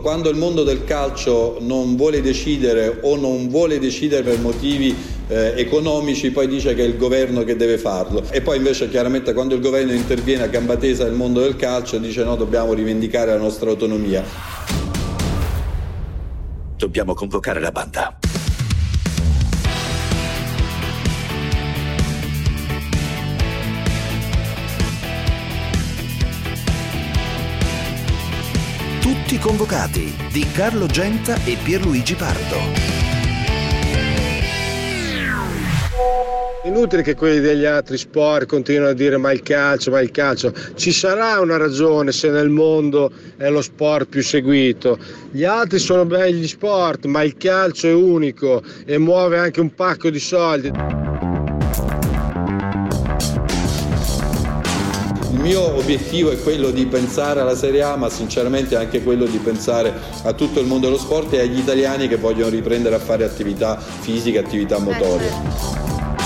Quando il mondo del calcio non vuole decidere o non vuole decidere per motivi economici, poi dice che è il governo che deve farlo, e poi invece chiaramente quando il governo interviene a gamba tesa nel mondo del calcio dice no, dobbiamo rivendicare la nostra autonomia. Dobbiamo convocare la banda. Tutti convocati di Carlo Genta e Pierluigi Pardo. Inutile che quelli degli altri sport continuino a dire ma il calcio. Ci sarà una ragione se nel mondo è lo sport più seguito. Gli altri sono belli sport, ma il calcio è unico e muove anche un pacco di soldi. Il mio obiettivo è quello di pensare alla Serie A, ma sinceramente anche quello di pensare a tutto il mondo dello sport e agli italiani che vogliono riprendere a fare attività fisiche, attività motorie.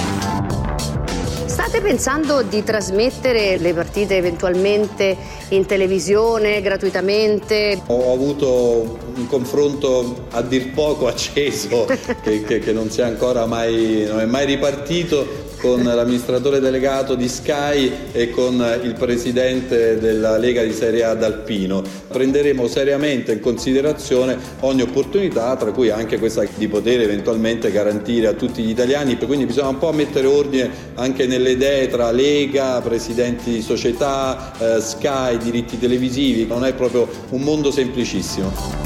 State pensando di trasmettere le partite eventualmente in televisione gratuitamente? Ho avuto un confronto a dir poco acceso che non è mai ripartito con l'amministratore delegato di Sky e con il presidente della Lega di Serie A d'Alpino. Prenderemo seriamente in considerazione ogni opportunità, tra cui anche questa di poter eventualmente garantire a tutti gli italiani, quindi bisogna un po' mettere ordine anche nelle idee tra Lega, presidenti di società, Sky, diritti televisivi. Non è proprio un mondo semplicissimo.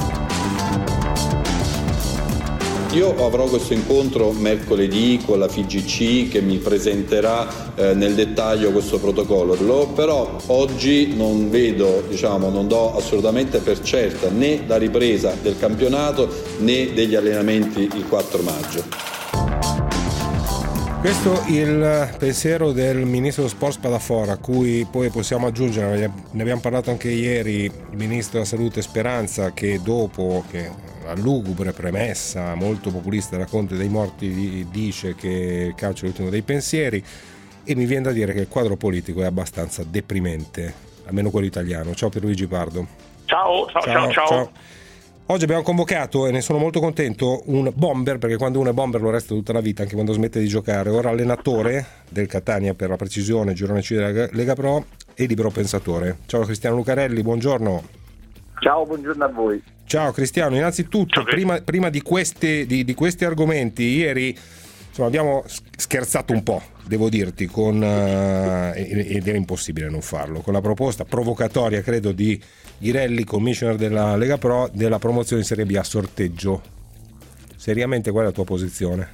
Io avrò questo incontro mercoledì con la FIGC che mi presenterà nel dettaglio questo protocollo, però oggi non do assolutamente per certa né la ripresa del campionato né degli allenamenti il 4 maggio. Questo è il pensiero del ministro dello sport Spadafora, a cui poi possiamo aggiungere, ne abbiamo parlato anche ieri, il ministro della salute Speranza, che dopo che la lugubre premessa molto populista da Conte dei morti dice che il calcio è l'ultimo dei pensieri, e mi viene da dire che il quadro politico è abbastanza deprimente, almeno quello italiano. Ciao Pierluigi Pardo. Ciao. Oggi abbiamo convocato, e ne sono molto contento, un bomber, perché quando uno è bomber lo resta tutta la vita, anche quando smette di giocare. Ora allenatore del Catania, per la precisione, girone C della Lega Pro, e libero pensatore. Ciao Cristiano Lucarelli, buongiorno. Ciao, buongiorno a voi. Ciao Cristiano, innanzitutto prima di questi argomenti, ieri abbiamo scherzato un po', devo dirti, ed era impossibile non farlo, con la proposta provocatoria, credo, di Ghirelli, commissioner della Lega Pro, della promozione in Serie B a sorteggio. Seriamente, qual è la tua posizione?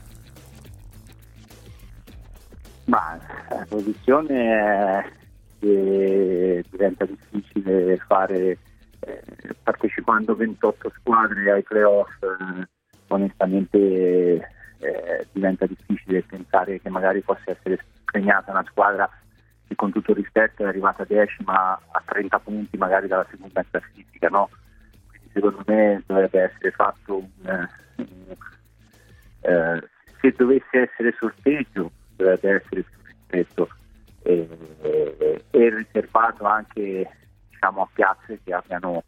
Ma la posizione è che diventa difficile fare, partecipando 28 squadre ai playoff, onestamente diventa difficile pensare che magari possa essere premiata una squadra che, con tutto il rispetto, è arrivata decima a 30 punti magari dalla seconda classifica, no? Quindi secondo me dovrebbe essere fatto se dovesse essere sorteggio, dovrebbe essere più ristretto e riservato anche, diciamo, a piazze che abbiano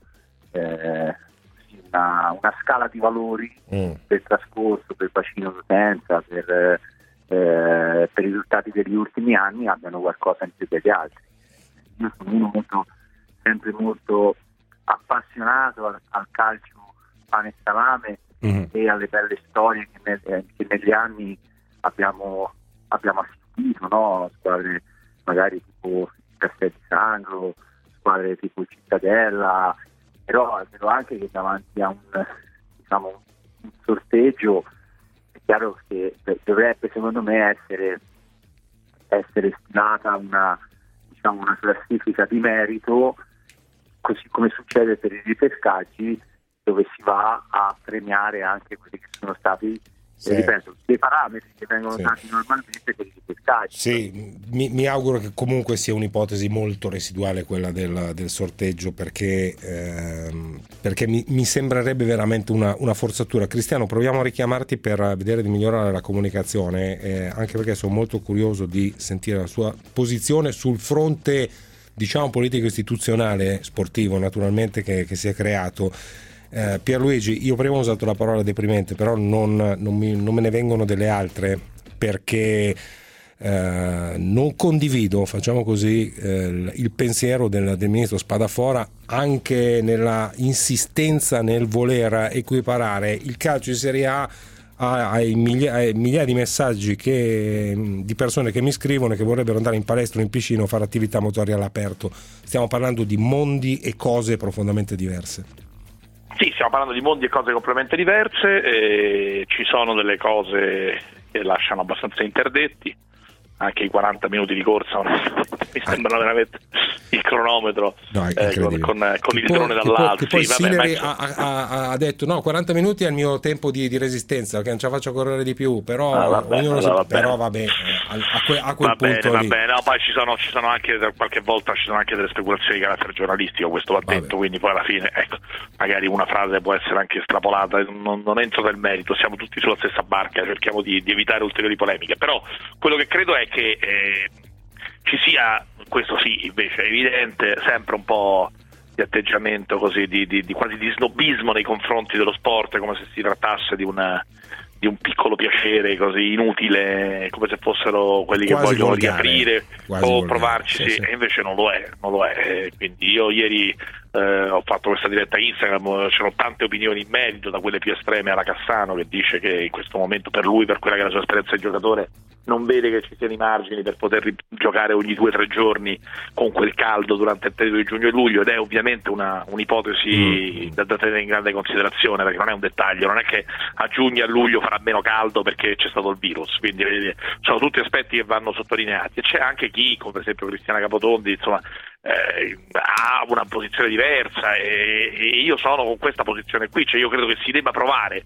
una scala di valori per trascorso, per bacino d'utenza, per i risultati degli ultimi anni, abbiano qualcosa in più degli altri. Io sono uno sempre molto appassionato al calcio pane e salame e alle belle storie che negli anni abbiamo assistito, no? Squadre magari tipo il Castel di Sangro, squadre tipo Cittadella, però è vero anche che davanti a un sorteggio è chiaro che dovrebbe, secondo me, essere stilata una classifica di merito, così come succede per i ripescaggi, dove si va a premiare anche quelli che sono stati, ripeto, dei parametri che vengono dati normalmente per i ripescaggi. Sì, mi auguro che comunque sia un'ipotesi molto residuale quella del sorteggio, perché mi sembrerebbe veramente una forzatura. Cristiano, proviamo a richiamarti per vedere di migliorare la comunicazione, anche perché sono molto curioso di sentire la sua posizione sul fronte, diciamo, politico istituzionale, sportivo naturalmente, che si è creato. Pierluigi, io prima ho usato la parola deprimente, però non me ne vengono delle altre, perché non condivido, facciamo così, il pensiero del ministro Spadafora, anche nella insistenza nel voler equiparare il calcio in Serie A ai migliaia di messaggi di persone che mi scrivono e che vorrebbero andare in palestra o in piscina o fare attività motoria all'aperto. Stiamo parlando di mondi e cose profondamente diverse. Sì, stiamo parlando di mondi e cose completamente diverse, e ci sono delle cose che lasciano abbastanza interdetti. Anche i 40 minuti di corsa mi sembrano veramente il cronometro, con il drone dall'alto. Che poi Sineri ha detto no, 40 minuti è il mio tempo di resistenza, che non ce la faccio correre di più, però a quel punto lì. No, poi ci sono anche, qualche volta ci sono anche delle speculazioni di carattere giornalistico, questo va detto, quindi poi alla fine, ecco, magari una frase può essere anche estrapolata, non entro nel merito, siamo tutti sulla stessa barca, cerchiamo di evitare ulteriori polemiche, però quello che credo è che ci sia, questo sì, invece è evidente, sempre un po' di atteggiamento così di quasi di snobismo nei confronti dello sport, come se si trattasse di un piccolo piacere così inutile, come se fossero quelli quasi che vogliono riaprire o provarci, sì. E invece non lo è. Quindi io ieri ho fatto questa diretta Instagram, c'erano tante opinioni in merito, da quelle più estreme alla Cassano, che dice che in questo momento per lui, per quella che è la sua esperienza di giocatore, non vede che ci siano i margini per poter giocare ogni 2 o 3 giorni con quel caldo durante il periodo di giugno e luglio, ed è ovviamente un'ipotesi da tenere in grande considerazione, perché non è un dettaglio, non è che a giugno e a luglio farà meno caldo perché c'è stato il virus, quindi sono tutti aspetti che vanno sottolineati, e c'è anche chi, come per esempio Cristiana Capotondi, insomma, ha una posizione diversa, e io sono con questa posizione qui, cioè io credo che si debba provare,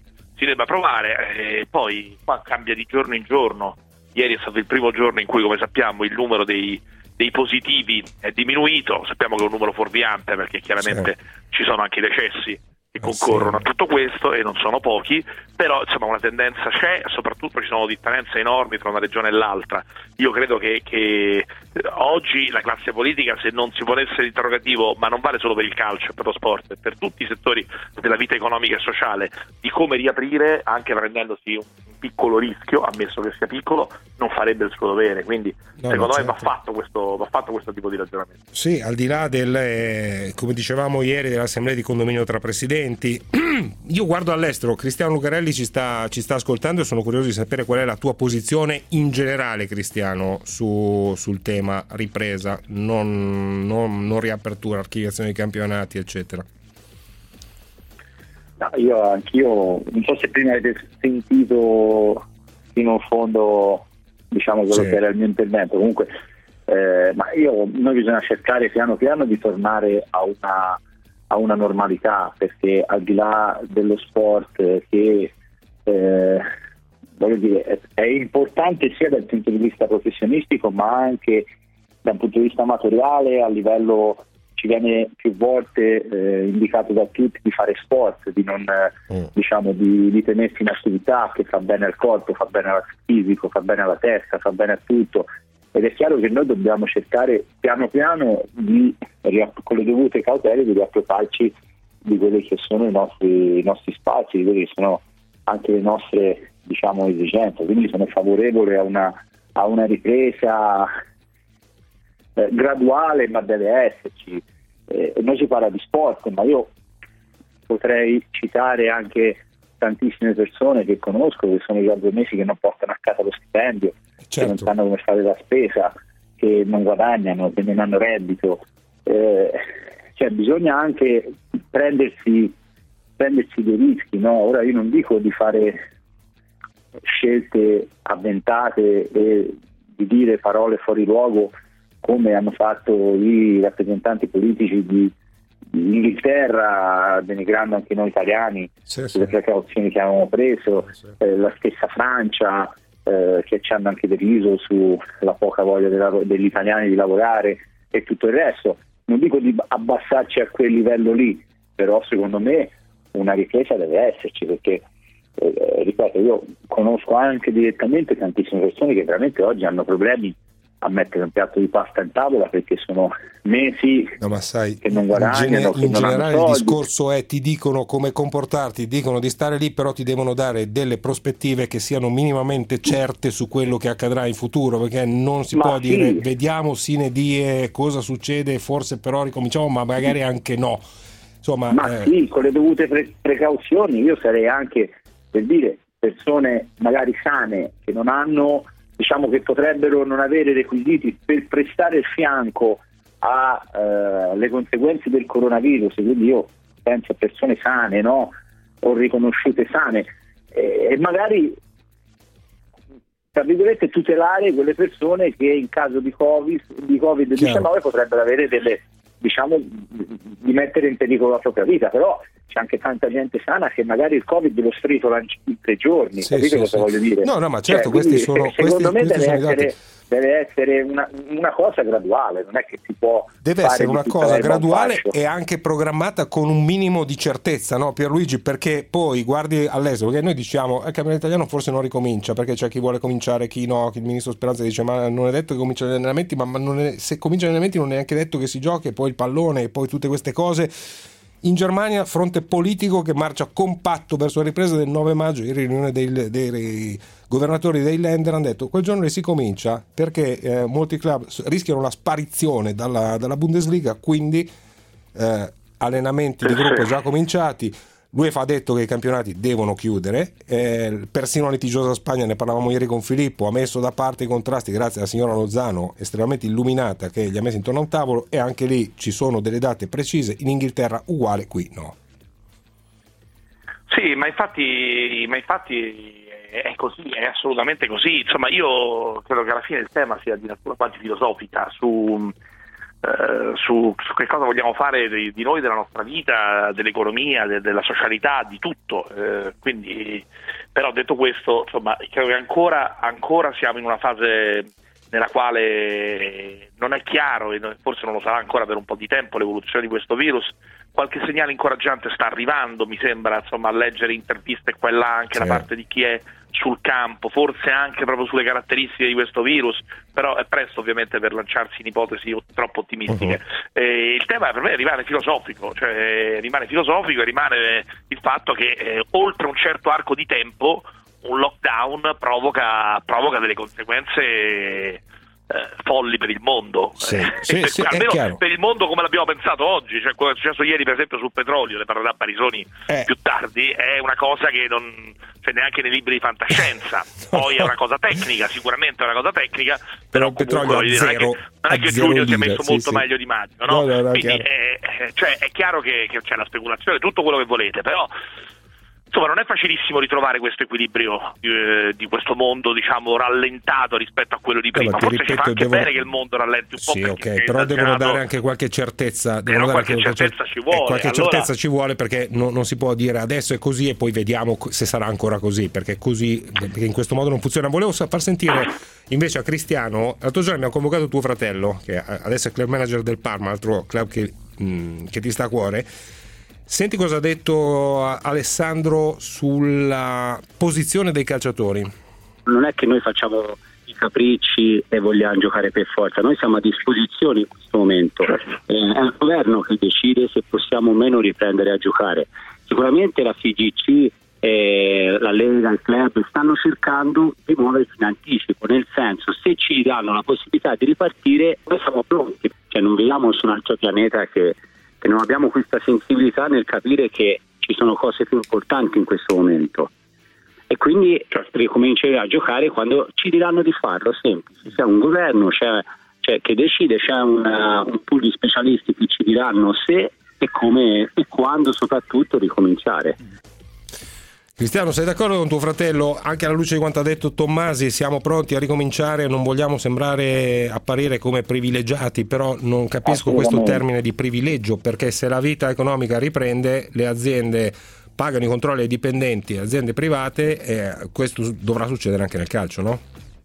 e poi qua cambia di giorno in giorno. Ieri è stato il primo giorno in cui, come sappiamo, il numero dei positivi è diminuito, sappiamo che è un numero fuorviante perché chiaramente ci sono anche i decessi che concorrono a tutto questo, e non sono pochi, però insomma una tendenza c'è, soprattutto ci sono differenze enormi tra una regione e l'altra. Io credo che oggi la classe politica, se non si ponesse l'interrogativo, ma non vale solo per il calcio, per lo sport, per tutti i settori della vita economica e sociale, di come riaprire, anche prendendosi un piccolo rischio, ammesso che sia piccolo, non farebbe il suo dovere, quindi secondo me va fatto questo tipo di ragionamento. Sì, al di là come dicevamo ieri, dell'assemblea di condominio tra presidenti, io guardo all'estero, Cristiano Lucarelli ci sta ascoltando, e sono curioso di sapere qual è la tua posizione in generale, Cristiano, sul tema ripresa, non riapertura, archiviazione dei campionati, eccetera. No, anch'io non so se prima avete sentito fino in fondo, diciamo, quello che era il mio intervento, comunque noi bisogna cercare piano piano di tornare a una normalità, perché al di là dello sport, che voglio dire è importante sia dal punto di vista professionistico ma anche dal punto di vista amatoriale, a livello, ci viene più volte indicato da tutti di fare sport, di non diciamo di tenersi in attività, che fa bene al corpo, fa bene al fisico, fa bene alla testa, fa bene a tutto, ed è chiaro che noi dobbiamo cercare piano piano con le dovute cautele di riappropriarci di quelli che sono i nostri spazi, di quelli che sono anche le nostre, diciamo, esigenze. Quindi sono favorevole a una ripresa graduale, ma deve esserci. Noi si parla di sport, ma io potrei citare anche tantissime persone che conosco, che sono già 2 mesi che non portano a casa lo stipendio, che non sanno come fare la spesa, che non guadagnano, che non hanno reddito. Cioè bisogna anche prendersi dei rischi, no? Ora io non dico di fare scelte avventate e di dire parole fuori luogo come hanno fatto i rappresentanti politici di Inghilterra, denigrando anche noi italiani sulle precauzioni che avevamo preso, la stessa Francia, che ci hanno anche deriso sulla poca voglia degli italiani di lavorare e tutto il resto. Non dico di abbassarci a quel livello lì, però secondo me una ripresa deve esserci, perché ripeto, io conosco anche direttamente tantissime persone che veramente oggi hanno problemi a mettere un piatto di pasta in tavola, perché sono mesi che non guadagnano, in generale il discorso è: ti dicono come comportarti, dicono di stare lì, però ti devono dare delle prospettive che siano minimamente certe su quello che accadrà in futuro, perché non si può dire vediamo sine die cosa succede, forse però ricominciamo, ma magari anche no. Insomma, sì, con le dovute precauzioni. Io sarei anche per dire persone magari sane che non hanno, diciamo, che potrebbero non avere requisiti per prestare il fianco alle conseguenze del coronavirus, quindi io penso a persone sane, no? O riconosciute sane, e magari, tra virgolette, tutelare quelle persone che in caso di Covid-19 potrebbero avere delle, diciamo, di mettere in pericolo la propria vita. Però c'è anche tanta gente sana che magari il Covid lo sfritola in 3 giorni, capite cosa voglio dire? No, ma certo, questi sono, secondo me deve essere una cosa graduale, non è che si può deve fare essere una di cosa graduale e anche programmata con un minimo di certezza, no Pierluigi? Perché poi guardi all'estero, perché noi diciamo il campionato italiano forse non ricomincia, perché c'è chi vuole cominciare, chi no, chi il ministro Speranza dice ma non è detto che cominciano gli allenamenti, ma se cominciano gli allenamenti non è neanche detto che si giochi, e poi il pallone e poi tutte queste cose. In Germania fronte politico che marcia compatto verso la ripresa del 9 maggio, in riunione dei governatori dei Länder hanno detto quel giorno si comincia, perché molti club rischiano la sparizione dalla Bundesliga, quindi allenamenti di gruppo già cominciati. L'UEFA ha detto che i campionati devono chiudere, persino la litigiosa Spagna, ne parlavamo ieri con Filippo, ha messo da parte i contrasti grazie alla signora Lozano, estremamente illuminata, che li ha messi intorno a un tavolo, e anche lì ci sono delle date precise. In Inghilterra uguale, qui no. Sì, ma infatti è così, è assolutamente così. Insomma, io credo che alla fine il tema sia di natura quasi filosofica su che cosa vogliamo fare di noi, della nostra vita, dell'economia, della socialità, di tutto. Quindi, però, detto questo, insomma, credo che ancora siamo in una fase nella quale non è chiaro, e forse non lo sarà ancora per un po' di tempo, l'evoluzione di questo virus. Qualche segnale incoraggiante sta arrivando, mi sembra, insomma, a leggere interviste qua e là anche da parte di chi è sul campo, forse anche proprio sulle caratteristiche di questo virus, però è presto ovviamente per lanciarsi in ipotesi troppo ottimistiche. Il tema per me rimane filosofico, e rimane il fatto che oltre un certo arco di tempo un lockdown provoca delle conseguenze folli per il mondo, almeno per il mondo come l'abbiamo pensato oggi. Cioè, quello che è successo ieri per esempio sul petrolio, ne parlerà Barisoni più tardi, è una cosa che non c'è neanche nei libri di fantascienza. Poi è una cosa tecnica, sicuramente è una cosa tecnica, però comunque non è che Giugno si è messo molto meglio di maggio, no? Quindi è chiaro che c'è la speculazione, tutto quello che volete, però insomma non è facilissimo ritrovare questo equilibrio di questo mondo, diciamo, rallentato rispetto a quello di prima. Forse ci fa anche bene che il mondo rallenti un po'. Sì, ok, però devono dare anche qualche certezza. Qualche certezza ci vuole. Certezza ci vuole, perché non si può dire adesso è così e poi vediamo se sarà ancora così, perché in questo modo non funziona. Volevo far sentire invece a Cristiano. L'altro giorno abbiamo convocato tuo fratello, che adesso è club manager del Parma, altro club che ti sta a cuore. Senti cosa ha detto Alessandro sulla posizione dei calciatori. Non è che noi facciamo i capricci e vogliamo giocare per forza, noi siamo a disposizione in questo momento, è il governo che decide se possiamo o meno riprendere a giocare. Sicuramente la FIGC, la Lega, il club stanno cercando di muoversi in anticipo, nel senso, se ci danno la possibilità di ripartire noi siamo pronti, cioè non viviamo su un altro pianeta che non abbiamo questa sensibilità nel capire che ci sono cose più importanti in questo momento, e quindi ricominceremo a giocare quando ci diranno di farlo. Semplice, c'è un governo che decide, c'è un pool di specialisti che ci diranno se e come e quando soprattutto ricominciare. Cristiano, sei d'accordo con tuo fratello? Anche alla luce di quanto ha detto Tommasi, siamo pronti a ricominciare, non vogliamo apparire come privilegiati, però non capisco questo termine di privilegio, perché se la vita economica riprende, le aziende pagano i controlli ai dipendenti, aziende private, e questo dovrà succedere anche nel calcio, no?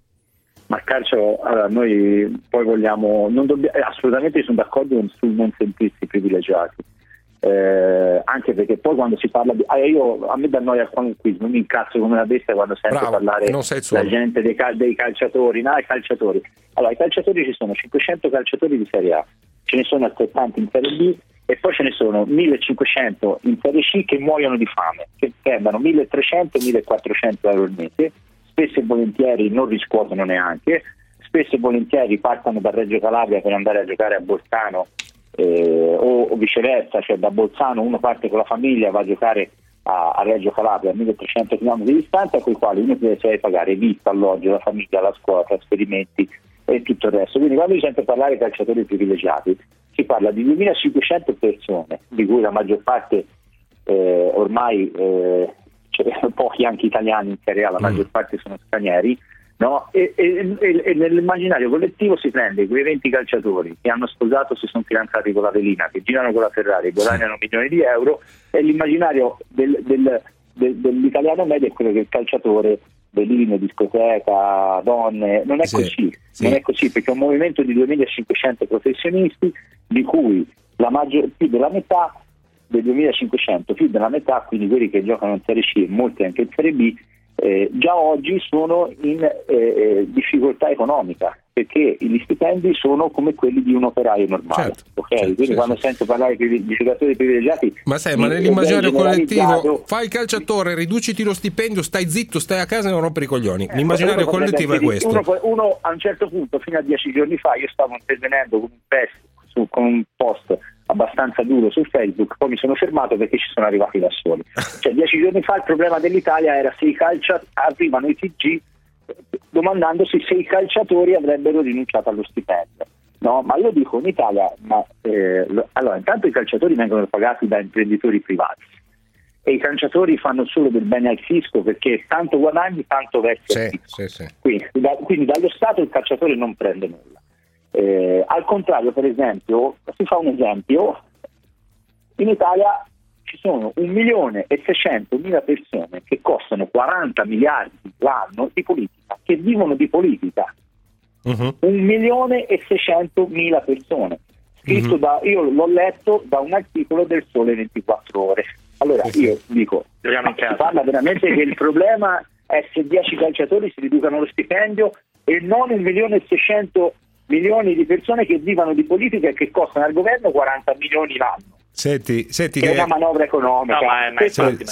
Ma il calcio, allora, noi poi vogliamo, assolutamente sono d'accordo sul non sentirsi privilegiati. anche perché poi quando si parla di... a me dà noia qualunque quiz, non mi incazzo come una bestia quando sento parlare la gente dei calciatori. No, i calciatori. Allora, i calciatori, ci sono 500 calciatori di Serie A, ce ne sono altrettanti in Serie B e poi ce ne sono 1500 in Serie C che muoiono di fame, che prendono 1300-1400 euro al mese, spesso e volentieri non riscuotono neanche, spesso e volentieri partono da Reggio Calabria per andare a giocare a Bolzano o viceversa, cioè da Bolzano uno parte con la famiglia, va a giocare a Reggio Calabria a 1300 km di distanza, con i quali uno deve pagare vista, alloggio, la famiglia, la scuola, trasferimenti e tutto il resto. Quindi quando si sente parlare di calciatori privilegiati si parla di 2500 persone, di cui la maggior parte ormai pochi anche italiani in Serie A, la maggior parte sono stranieri, no? E nell'immaginario collettivo si prende quei 20 calciatori che hanno sposato, si sono fidanzati con la velina, che girano con la Ferrari, guadagnano milioni di euro, e l'immaginario dell'italiano medio è quello che il calciatore veline, discoteca, donne. Non è così, non è così, perché è un movimento di 2500 professionisti, di cui più della metà del 2500, più della metà, quindi quelli che giocano in Serie C e molti anche in Serie B, già oggi sono in difficoltà economica, perché gli stipendi sono come quelli di un operaio normale. Quindi quando sento parlare di giocatori privilegiati, ma nell'immaginario collettivo fai il calciatore, riduciti lo stipendio, stai zitto, stai a casa e non rompere i coglioni. L'immaginario collettivo è questo. Uno a un certo punto, fino a 10 giorni fa, io stavo intervenendo con un post abbastanza duro su Facebook, poi mi sono fermato perché ci sono arrivati da soli. Cioè 10 giorni fa il problema dell'Italia era se arrivano i TG domandandosi se i calciatori avrebbero rinunciato allo stipendio. No, ma io dico in Italia, allora intanto i calciatori vengono pagati da imprenditori privati e i calciatori fanno solo del bene al fisco, perché tanto guadagni tanto versi al fisco. Quindi dallo Stato il calciatore non prende nulla. Al contrario, per esempio, si fa un esempio, in Italia ci sono 1.600.000 persone che costano 40 miliardi l'anno di politica, che vivono di politica. 1.600.000 persone, scritto io l'ho letto da un articolo del Sole 24 Ore. Allora io dico, si parla veramente che il problema è se 10 calciatori si riducano lo stipendio e non 1.600.000 di persone che vivono di politica e che costano al governo 40 milioni l'anno. Senti è una manovra economica. Questo è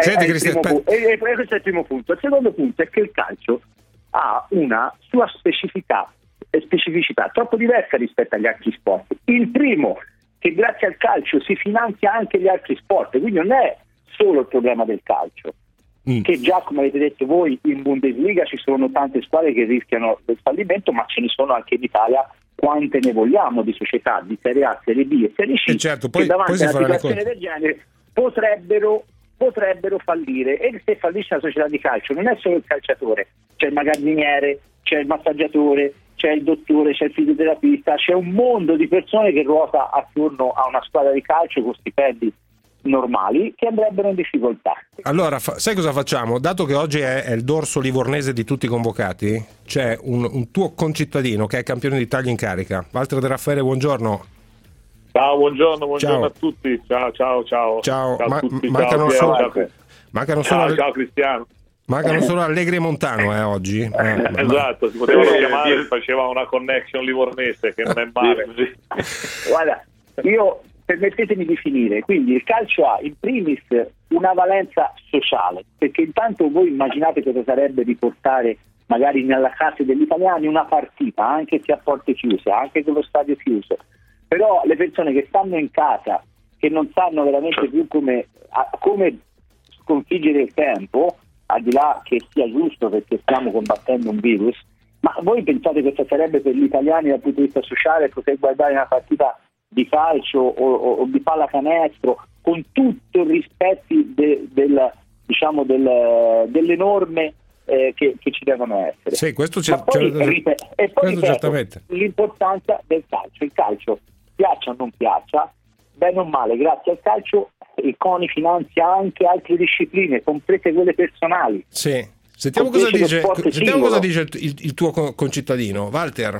il primo punto. Il secondo punto è che il calcio ha una sua specificità troppo diversa rispetto agli altri sport. Il primo, che grazie al calcio si finanzia anche gli altri sport, quindi non è solo il problema del calcio, che già, come avete detto voi, in Bundesliga ci sono tante squadre che rischiano il fallimento, ma ce ne sono anche in Italia quante ne vogliamo, di società di Serie A, Serie B e Serie C, che davanti a una situazione del genere potrebbero fallire. E se fallisce la società di calcio non è solo il calciatore, c'è il magazziniere, c'è il massaggiatore, c'è il dottore, c'è il fisioterapista, c'è un mondo di persone che ruota attorno a una squadra di calcio con stipendi normali che andrebbero in difficoltà. Allora, sai cosa facciamo? Dato che oggi è il dorso livornese di tutti i convocati, c'è un tuo concittadino che è campione d'Italia in carica. Walter De Raffaele, buongiorno. Ciao, buongiorno a tutti. Ciao. Ciao Cristiano. Mancano solo Allegri e Montano oggi. Esatto, si potevano chiamare, faceva una connection livornese che non è male. Guarda, permettetemi di finire. Quindi il calcio ha in primis una valenza sociale, perché intanto voi immaginate cosa sarebbe riportare magari nella casa degli italiani una partita, anche se a porte chiuse, anche con lo stadio chiuso, però le persone che stanno in casa, che non sanno veramente più come sconfiggere il tempo, al di là che sia giusto perché stiamo combattendo un virus, ma voi pensate che cosa sarebbe per gli italiani dal punto di vista sociale poter guardare una partita di calcio o di pallacanestro con tutto il rispetto delle norme che ci devono essere? Sì, questo certamente. L'importanza del calcio. Il calcio, piaccia o non piaccia, bene o male, grazie al calcio il CONI finanzia anche altre discipline, comprese quelle personali. Sì. Sentiamo cosa dice il tuo concittadino, Walter.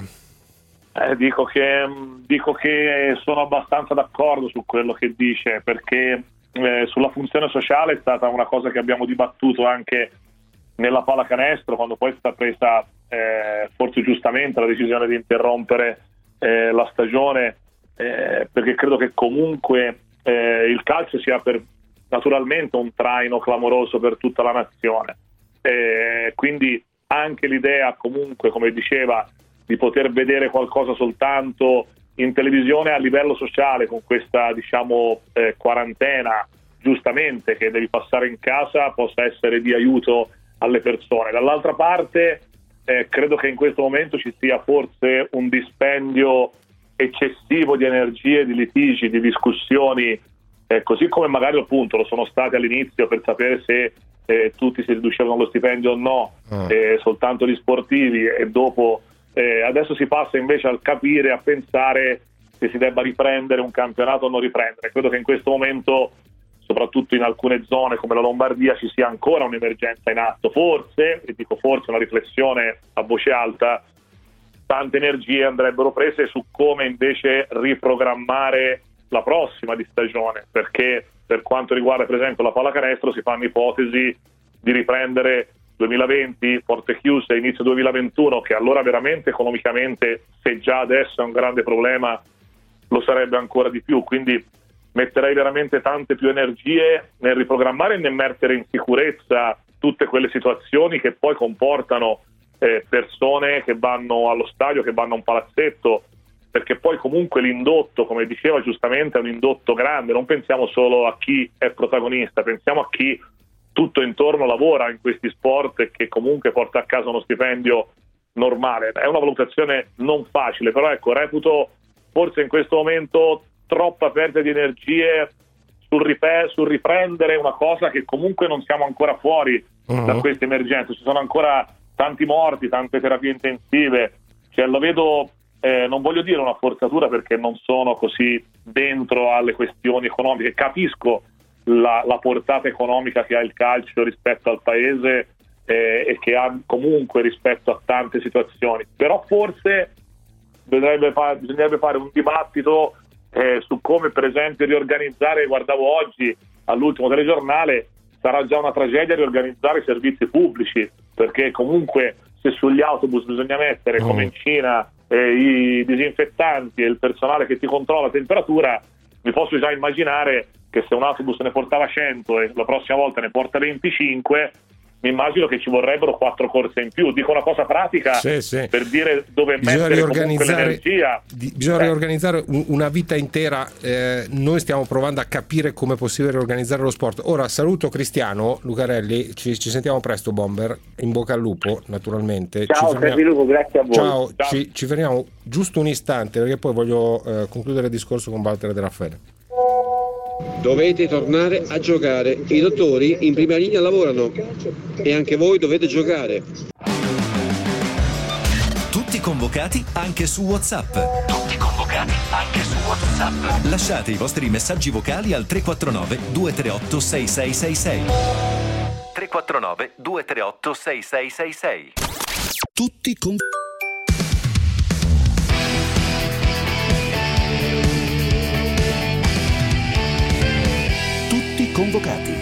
Dico che sono abbastanza d'accordo su quello che dice, perché sulla funzione sociale è stata una cosa che abbiamo dibattuto anche nella pallacanestro, quando poi è stata presa forse giustamente la decisione di interrompere la stagione, perché credo che comunque il calcio sia naturalmente un traino clamoroso per tutta la nazione, quindi anche l'idea comunque, come diceva, di poter vedere qualcosa soltanto in televisione a livello sociale con questa quarantena, giustamente, che devi passare in casa, possa essere di aiuto alle persone. Dall'altra parte credo che in questo momento ci sia forse un dispendio eccessivo di energie, di litigi, di discussioni, così come magari appunto lo sono stati all'inizio per sapere se tutti si riducevano lo stipendio o no, soltanto gli sportivi, e dopo adesso si passa invece al capire, a pensare se si debba riprendere un campionato o non riprendere. Credo che in questo momento, soprattutto in alcune zone come la Lombardia, ci sia ancora un'emergenza in atto. Forse, e dico forse, una riflessione a voce alta, tante energie andrebbero prese su come invece riprogrammare la prossima di stagione, perché per quanto riguarda per esempio la pallacanestro si fanno ipotesi di riprendere 2020, porte chiuse, inizio 2021, che allora veramente economicamente, se già adesso è un grande problema, lo sarebbe ancora di più. Quindi metterei veramente tante più energie nel riprogrammare e nel mettere in sicurezza tutte quelle situazioni che poi comportano persone che vanno allo stadio, che vanno a un palazzetto, perché poi comunque l'indotto, come diceva giustamente, è un indotto grande. Non pensiamo solo a chi è protagonista, pensiamo a chi tutto intorno lavora in questi sport e che comunque porta a casa uno stipendio normale. È una valutazione non facile, però ecco, reputo forse in questo momento troppa perdita di energie sul riprendere una cosa che comunque non siamo ancora fuori da questa emergenza. Ci sono ancora tanti morti, tante terapie intensive, lo vedo, non voglio dire una forzatura perché non sono così dentro alle questioni economiche, capisco la portata economica che ha il calcio rispetto al paese e che ha comunque rispetto a tante situazioni, però forse bisognerebbe fare un dibattito su come per esempio riorganizzare. Guardavo oggi all'ultimo telegiornale, sarà già una tragedia riorganizzare i servizi pubblici, perché comunque se sugli autobus bisogna mettere come in Cina i disinfettanti e il personale che ti controlla la temperatura, mi posso già immaginare che se un autobus ne portava 100 e la prossima volta ne porta 25, mi immagino che ci vorrebbero 4 corse in più. Dico una cosa pratica, per dire dove mettere comunque l'energia. Bisogna riorganizzare una vita intera. Noi stiamo provando a capire come è possibile riorganizzare lo sport. Ora saluto Cristiano Lucarelli, ci sentiamo presto, Bomber, in bocca al lupo naturalmente. Ciao Lupo, grazie a voi. Ciao. Ci fermiamo giusto un istante perché poi voglio concludere il discorso con Walter De Raffaele. Dovete tornare a giocare, i dottori in prima linea lavorano e anche voi dovete giocare. Tutti convocati anche su WhatsApp. Lasciate i vostri messaggi vocali al 349 238 6666. 349 238 6666. Tutti convocati.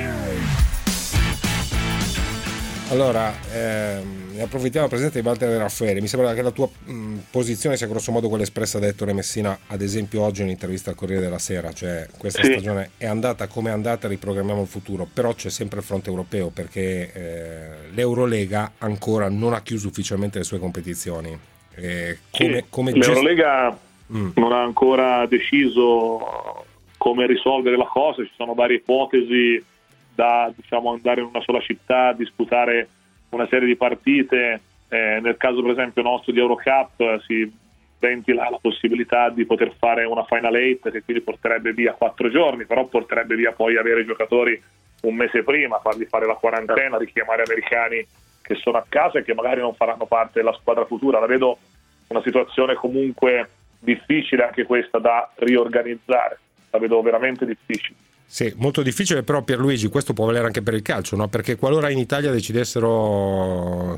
Allora, ne approfittiamo, Presidente, di Walter De Raffaele. Mi sembra che la tua posizione sia grosso modo quella espressa da Ettore Messina, ad esempio oggi in un'intervista al Corriere della Sera, cioè questa stagione è andata come è andata, riprogrammiamo il futuro, però c'è sempre il fronte europeo, perché l'Eurolega ancora non ha chiuso ufficialmente le sue competizioni. L'Eurolega non ha ancora deciso come risolvere la cosa, ci sono varie ipotesi da andare in una sola città, disputare una serie di partite. Nel caso per esempio nostro di Eurocup si ventila la possibilità di poter fare una Final 8 che quindi porterebbe via 4 giorni, però porterebbe via poi avere i giocatori un mese prima, fargli fare la quarantena, richiamare americani che sono a casa e che magari non faranno parte della squadra futura. La vedo una situazione comunque difficile anche questa da riorganizzare. La vedo veramente difficile. Sì, molto difficile, però Pierluigi, questo può valere anche per il calcio, no? Perché qualora in Italia decidessero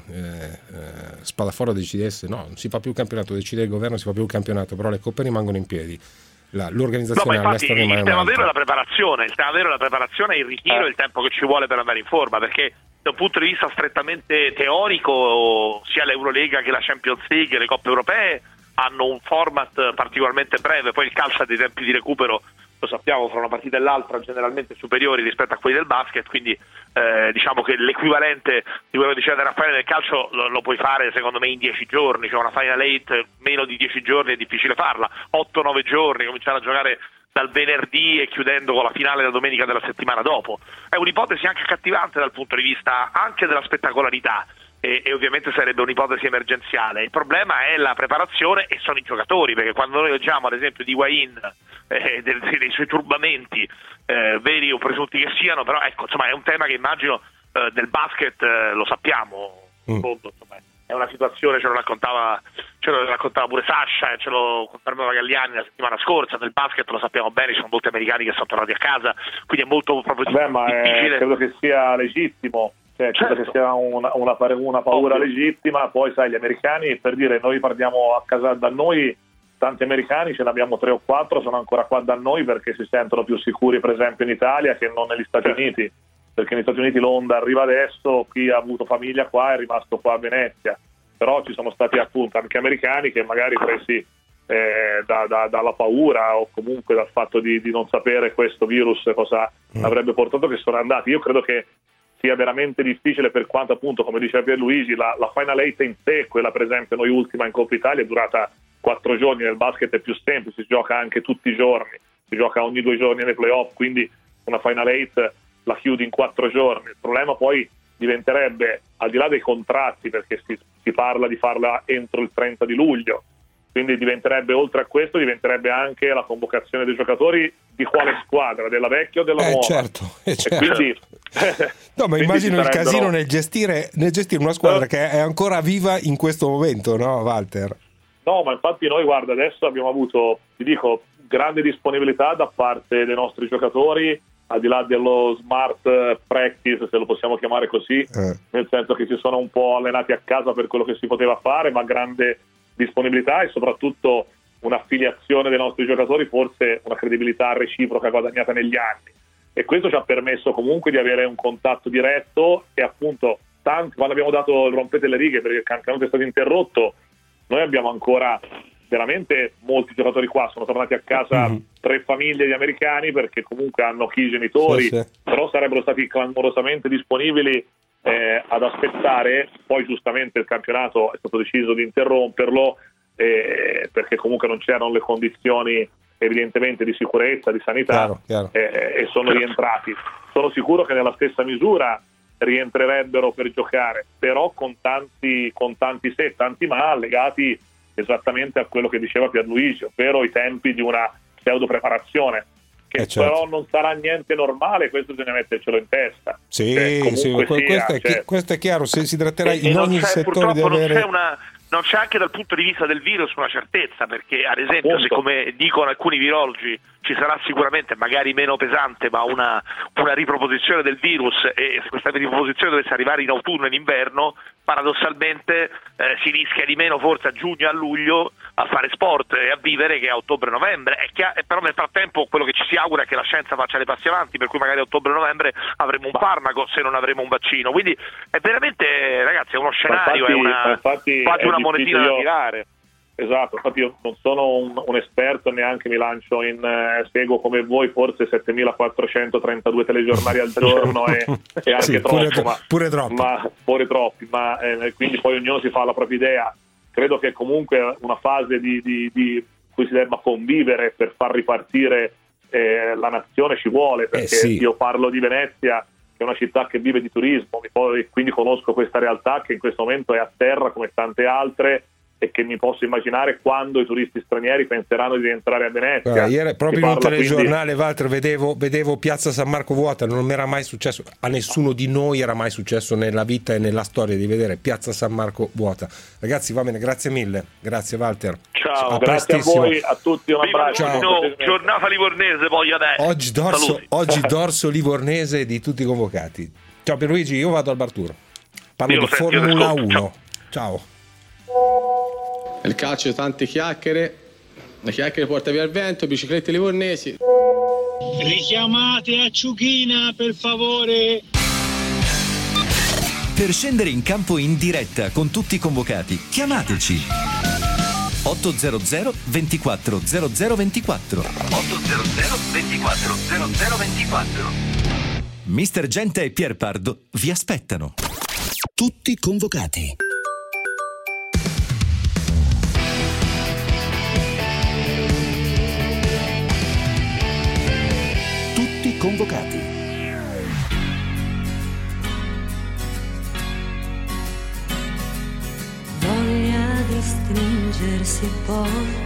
Spadafora decidesse no, non si fa più il campionato, decide il governo, si fa più il campionato, però le coppe rimangono in piedi. l'organizzazione all'estero rimane il tema un'altra. vero è la preparazione, il ritiro e il tempo che ci vuole per andare in forma, perché da un punto di vista strettamente teorico sia l'Eurolega che la Champions League e le coppe europee hanno un format particolarmente breve, poi il calcio ha dei tempi di recupero, lo sappiamo, fra una partita e l'altra generalmente superiori rispetto a quelli del basket, quindi diciamo che l'equivalente di quello che diceva Raffaele nel calcio lo puoi fare secondo me in 10 giorni, cioè una Final 8 meno di 10 giorni è difficile farla, 8-9 giorni, cominciare a giocare dal venerdì e chiudendo con la finale la domenica della settimana dopo. È un'ipotesi anche accattivante dal punto di vista anche della spettacolarità e ovviamente sarebbe un'ipotesi emergenziale. Il problema è la preparazione e sono i giocatori, perché quando noi leggiamo ad esempio di Higuaín dei suoi turbamenti veri o presunti che siano, però ecco, insomma, è un tema che immagino del basket lo sappiamo, insomma, è una situazione, ce lo raccontava pure Sasha, ce lo confermava Galliani la settimana scorsa. Nel basket lo sappiamo bene, ci sono molti americani che sono tornati a casa, quindi è molto proprio difficile. Credo che sia legittimo, credo che sia una paura legittima. Poi sai, gli americani, per dire, noi parliamo a casa da noi, tanti americani, ce ne abbiamo 3 o 4, sono ancora qua da noi perché si sentono più sicuri per esempio in Italia che non negli Stati Uniti, perché negli Stati Uniti l'onda arriva adesso, chi ha avuto famiglia qua è rimasto qua a Venezia, però ci sono stati appunto anche americani che magari presi dalla paura o comunque dal fatto di non sapere questo virus cosa avrebbe portato, che sono andati. Io credo che sia veramente difficile, per quanto appunto, come diceva Pierluigi, la Final 8 in sé, quella per esempio noi ultima in Coppa Italia è durata 4 giorni, nel basket è più semplice, si gioca anche tutti i giorni, si gioca ogni 2 giorni nei playoff, quindi una Final 8 la chiudi in 4 giorni. Il problema poi diventerebbe, al di là dei contratti, perché si parla di farla entro il 30 di luglio, quindi diventerebbe, oltre a questo, diventerebbe anche la convocazione dei giocatori di quale squadra, della vecchia o della nuova. Certo. E quindi, no, ma immagino il casino nel gestire una squadra che è ancora viva in questo momento, no, Walter? No, ma infatti noi, guarda, adesso abbiamo avuto, ti dico, grande disponibilità da parte dei nostri giocatori, al di là dello smart practice, se lo possiamo chiamare così, nel senso che si sono un po' allenati a casa per quello che si poteva fare, ma grande disponibilità e soprattutto un'affiliazione dei nostri giocatori, forse una credibilità reciproca guadagnata negli anni, e questo ci ha permesso comunque di avere un contatto diretto e appunto quando abbiamo dato il rompete le righe perché il campionato è stato interrotto, noi abbiamo ancora veramente molti giocatori qua, sono tornati a casa 3 famiglie di americani perché comunque hanno chi i genitori, però sarebbero stati clamorosamente disponibili ad aspettare. Poi giustamente il campionato è stato deciso di interromperlo perché comunque non c'erano le condizioni evidentemente di sicurezza, di sanità, chiaro. E sono rientrati. Sono sicuro che nella stessa misura rientrerebbero per giocare, però con tanti se, tanti ma legati esattamente a quello che diceva Pierluigi, ovvero i tempi di una pseudo preparazione che però non sarà niente normale, questo bisogna mettercelo in testa. Questo è chiaro, se si tratterà in ogni settore di avere... Non c'è anche dal punto di vista del virus una certezza, perché ad esempio se, come dicono alcuni virologi, ci sarà sicuramente, magari meno pesante, ma una riproposizione del virus, e se questa riproposizione dovesse arrivare in autunno e in inverno, paradossalmente si rischia di meno forse a giugno e a luglio a fare sport e a vivere che a ottobre-novembre. Però nel frattempo quello che ci si augura è che la scienza faccia dei passi avanti, per cui magari a ottobre-novembre avremo un farmaco se non avremo un vaccino. Quindi è veramente, ragazzi, è uno scenario, quasi una monetina da tirare. Esatto, infatti io non sono un esperto, neanche mi lancio seguo come voi forse 7432 telegiornali al giorno e anche sì, pure troppi, ma quindi poi ognuno si fa la propria idea. Credo che comunque una fase di cui si debba convivere per far ripartire la nazione ci vuole, perché io parlo di Venezia, che è una città che vive di turismo, quindi conosco questa realtà che in questo momento è a terra come tante altre, e che mi posso immaginare quando i turisti stranieri penseranno di rientrare a Venezia. Ieri proprio in un telegiornale, Walter, vedevo Piazza San Marco vuota, non era mai successo, a nessuno di noi era mai successo nella vita e nella storia di vedere Piazza San Marco vuota. Ragazzi, va bene, grazie mille, grazie Walter. Ciao, grazie a voi, a tutti, un abbraccio. Giornata livornese poi adesso. Oggi dorso livornese di tutti i convocati. Ciao Pierluigi, io vado al bar tour. Parlo di Formula 1. Ciao. Il calcio, tante chiacchiere, le chiacchiere porta via il vento, biciclette livornesi. Richiamate Acciuchina, per favore. Per scendere in campo in diretta con tutti i convocati, chiamateci 800 24 0024 800 24 0024. Mister Gente e Pier Pardo vi aspettano. Tutti convocati. Tutti convocati. Voglia di stringersi poi,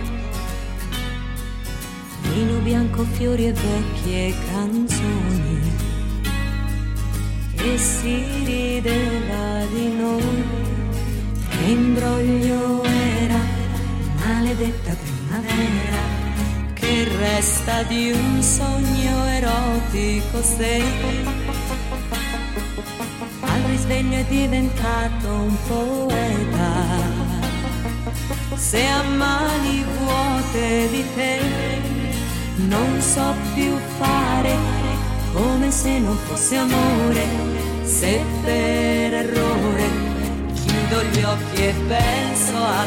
vino bianco, fiori e vecchie canzoni, e si rideva di noi. Che imbroglio era, maledetta primavera, che resta di un sogno erotico sei. Al risveglio è diventato un poeta, se a mani vuote di te non so più fare, come se non fosse amore, se per errore chiudo gli occhi e penso a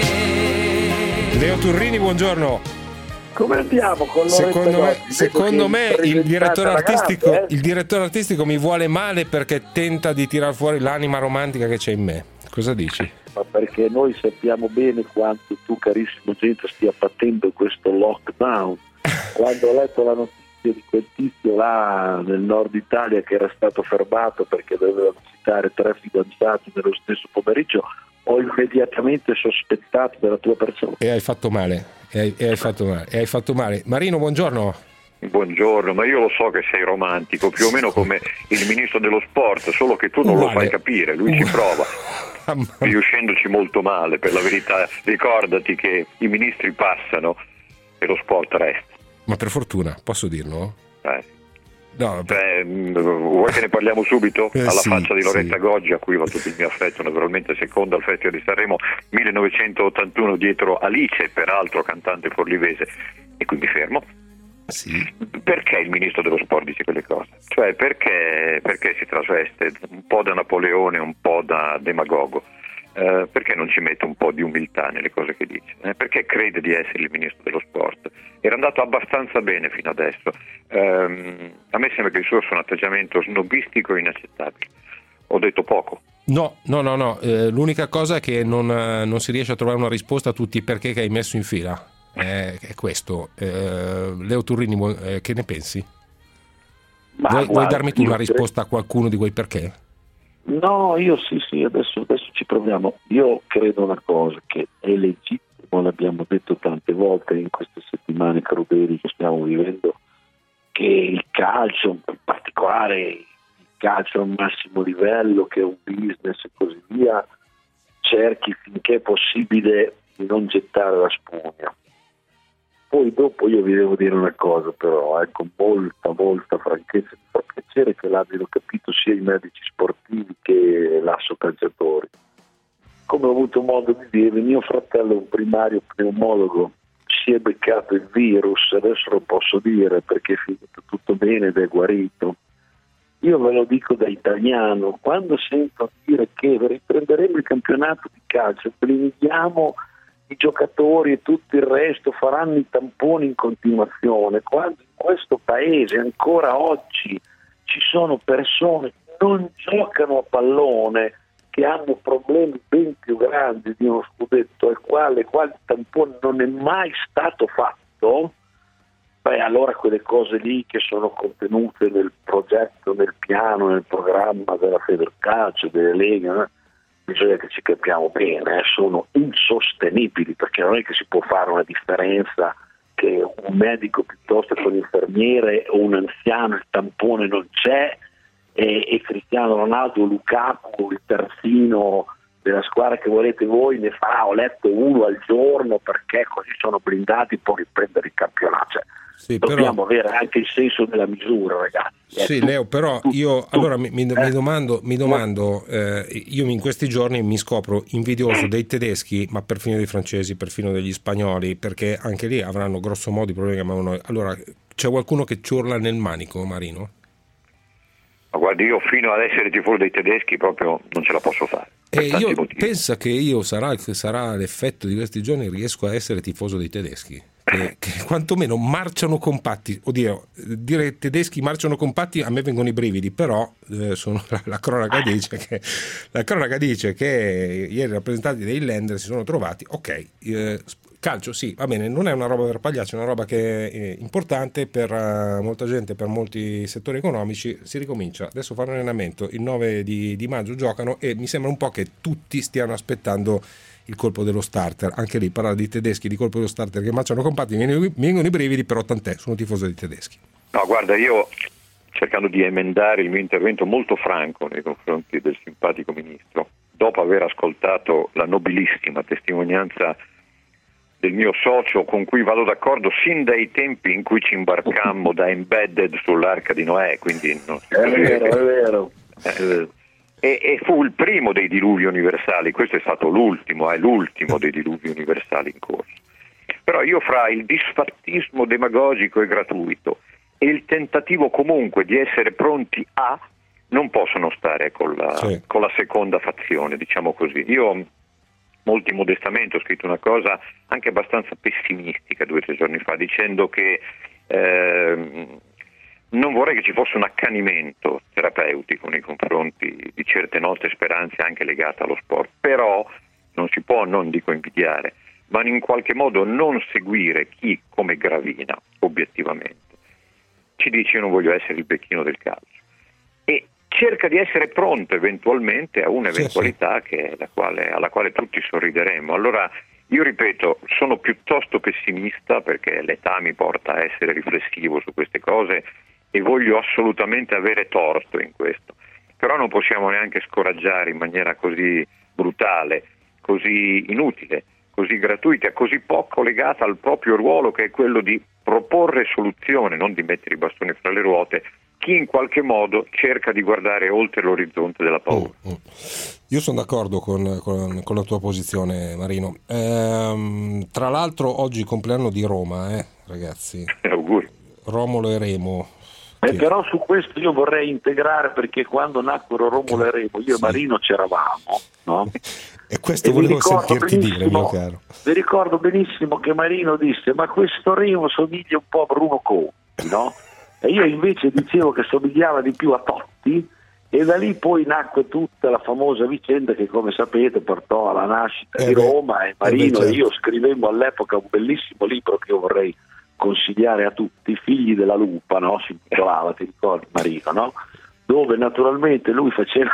te. Leo Turrini, buongiorno. Come andiamo con secondo me il direttore artistico mi vuole male perché tenta di tirar fuori l'anima romantica che c'è in me. Cosa dici? Ma perché noi sappiamo bene quanto tu, carissimo Gente, stia patendo questo lockdown. Quando ho letto la notizia di quel tizio là nel nord Italia che era stato fermato perché doveva visitare 3 fidanzati nello stesso pomeriggio, ho immediatamente sospettato della tua persona. E hai fatto male. Marino, buongiorno. Buongiorno, ma io lo so che sei romantico, più o meno come il ministro dello sport, solo che tu non lo fai capire, lui ci prova, riuscendoci molto male, per la verità. Ricordati che i ministri passano e lo sport resta. Ma per fortuna, posso dirlo? No, vuoi che ne parliamo subito? Alla faccia di Loretta Goggi, a cui va tutto il mio affetto, naturalmente, seconda al Festival di Sanremo 1981 dietro Alice, peraltro cantante forlivese, e qui mi fermo. Perché il ministro dello sport dice quelle cose? Cioè perché si trasveste un po' da Napoleone, un po' da demagogo? Perché non ci mette un po' di umiltà nelle cose che dice? Perché crede di essere il ministro dello sport? Era andato abbastanza bene fino adesso. A me sembra che il suo sia un atteggiamento snobistico e inaccettabile. Ho detto poco? No. L'unica cosa è che non si riesce a trovare una risposta a tutti i perché che hai messo in fila. È questo. Leo Turrini, che ne pensi? Vuoi darmi tu una risposta a qualcuno di quei perché? No, io sì, adesso ci proviamo. Io credo una cosa, che è legittimo, l'abbiamo detto tante volte in queste settimane crudeli che stiamo vivendo, che il calcio, in particolare il calcio al massimo livello, che è un business e così via, cerchi finché è possibile di non gettare la spugna. Poi dopo io vi devo dire una cosa, però, con molta franchezza, mi fa piacere che l'abbiano capito sia i medici sportivi che l'asso calciatori. Come ho avuto modo di dire, mio fratello, un primario pneumologo, si è beccato il virus, adesso lo posso dire perché è finito tutto bene ed è guarito. Io ve lo dico da italiano, quando sento dire che riprenderemo il campionato di calcio, blindiamo i giocatori e tutto il resto, faranno i tamponi in continuazione, quando in questo paese ancora oggi ci sono persone che non giocano a pallone, che hanno problemi ben più grandi di uno scudetto al quale il tampone non è mai stato fatto, allora quelle cose lì che sono contenute nel progetto, nel piano, nel programma della Federcalcio, delle Leghe, bisogna che ci capiamo bene, sono insostenibili, perché non è che si può fare una differenza che un medico piuttosto che un infermiere o un anziano il tampone non c'è e Cristiano Ronaldo, Lukaku, il terzino della squadra che volete voi ne farà, ho letto, 1 al giorno, perché così sono blindati per riprendere il campionato. Cioè, sì, dobbiamo avere anche il senso della misura, ragazzi. Sì, Leo, però io allora mi domando, io in questi giorni mi scopro invidioso dei tedeschi, ma perfino dei francesi, perfino degli spagnoli, perché anche lì avranno grosso modo i problemi che abbiamo noi. Allora, c'è qualcuno che ci urla nel manico, Marino? Ma guardi, io fino ad essere tifoso dei tedeschi proprio non ce la posso fare. E io penso che io sarà l'effetto di questi giorni, riesco a essere tifoso dei tedeschi, che quantomeno marciano compatti. Oddio, dire tedeschi marciano compatti a me vengono i brividi, però la cronaca dice che ieri i rappresentanti dei Länder si sono trovati. Calcio sì, va bene, non è una roba per pagliacci, è una roba che è importante per molta gente, per molti settori economici. Si ricomincia, adesso fanno allenamento, il 9 di maggio giocano e mi sembra un po' che tutti stiano aspettando il colpo dello starter. Anche lì parlare di tedeschi, di colpo dello starter che marciano compatti, vengono i brividi, però tant'è, sono tifoso dei tedeschi. No, guarda, io cercando di emendare il mio intervento molto franco nei confronti del simpatico ministro, dopo aver ascoltato la nobilissima testimonianza del mio socio, con cui vado d'accordo sin dai tempi in cui ci imbarcammo da embedded sull'Arca di Noè, quindi è vero. E fu il primo dei diluvi universali, questo è stato l'ultimo dei diluvi universali in corso. Però io, fra il disfattismo demagogico e gratuito e il tentativo comunque di essere pronti a, non posso non stare con la seconda fazione, diciamo così. Io molto modestamente ho scritto una cosa anche abbastanza pessimistica 2 o 3 giorni fa, dicendo che non vorrei che ci fosse un accanimento terapeutico nei confronti di certe nostre speranze anche legate allo sport, però non si può, non dico invidiare, ma in qualche modo non seguire chi, come Gravina, obiettivamente, ci dice: io non voglio essere il becchino del calcio, e cerca di essere pronto eventualmente a un'eventualità alla quale tutti sorrideremo. Allora io ripeto, sono piuttosto pessimista, perché l'età mi porta a essere riflessivo su queste cose e voglio assolutamente avere torto in questo, però non possiamo neanche scoraggiare in maniera così brutale, così inutile, così gratuita, così poco legata al proprio ruolo, che è quello di proporre soluzione, non di mettere i bastoni fra le ruote, chi in qualche modo cerca di guardare oltre l'orizzonte della paura. Io sono d'accordo con la tua posizione, Marino. Tra l'altro oggi compleanno di Roma, ragazzi. Auguri. Romolo e Remo. Però su questo io vorrei integrare, perché quando nacquero Romolo e Remo io e Marino c'eravamo, no? E questo volevo sentirti dire, mio caro. Vi ricordo benissimo che Marino disse: ma questo Remo somiglia un po' a Bruno Conti, no? E io invece dicevo che somigliava di più a Totti, e da lì poi nacque tutta la famosa vicenda che, come sapete, portò alla nascita di Roma. E Marino e io scrivemmo all'epoca un bellissimo libro che io vorrei consigliare a tutti, Figli della Lupa, no? Si intitolava, ti ricordi, Marino, no? Dove naturalmente lui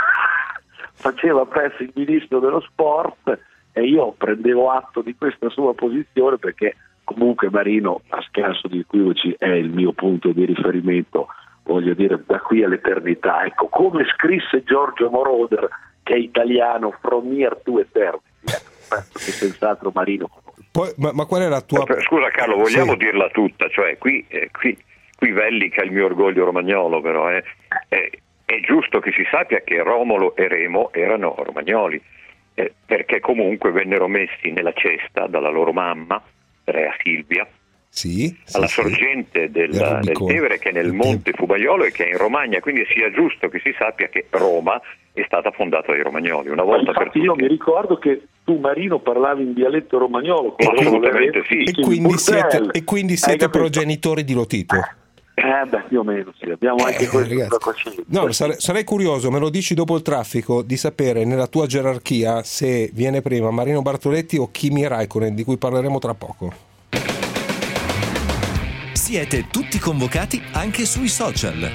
faceva presso il ministro dello sport, e io prendevo atto di questa sua posizione, perché comunque Marino, a scanso di equivoci, è il mio punto di riferimento, voglio dire, da qui all'eternità. Ecco, come scrisse Giorgio Moroder, che è italiano, from here to eternity. Penso che senz'altro Marino. Poi, ma qual è la tua... Scusa Carlo, vogliamo dirla tutta? Cioè qui vellica il mio orgoglio romagnolo, però è giusto che si sappia che Romolo e Remo erano romagnoli, perché comunque vennero messi nella cesta dalla loro mamma, Rea Silvia, alla sorgente del Tevere, che è nel Monte Fubaiolo e che è in Romagna, quindi sia giusto che si sappia che Roma è stata fondata dai romagnoli una volta per tutte. Io mi ricordo che tu, Marino, parlavi in dialetto romagnolo, assolutamente sì, e quindi siete progenitori di Lotito. Più o meno sì, abbiamo anche questo. No, sarei curioso, me lo dici dopo il traffico, di sapere nella tua gerarchia se viene prima Marino Bartoletti o Kimi Räikkönen, di cui parleremo tra poco. Siete tutti convocati anche sui social.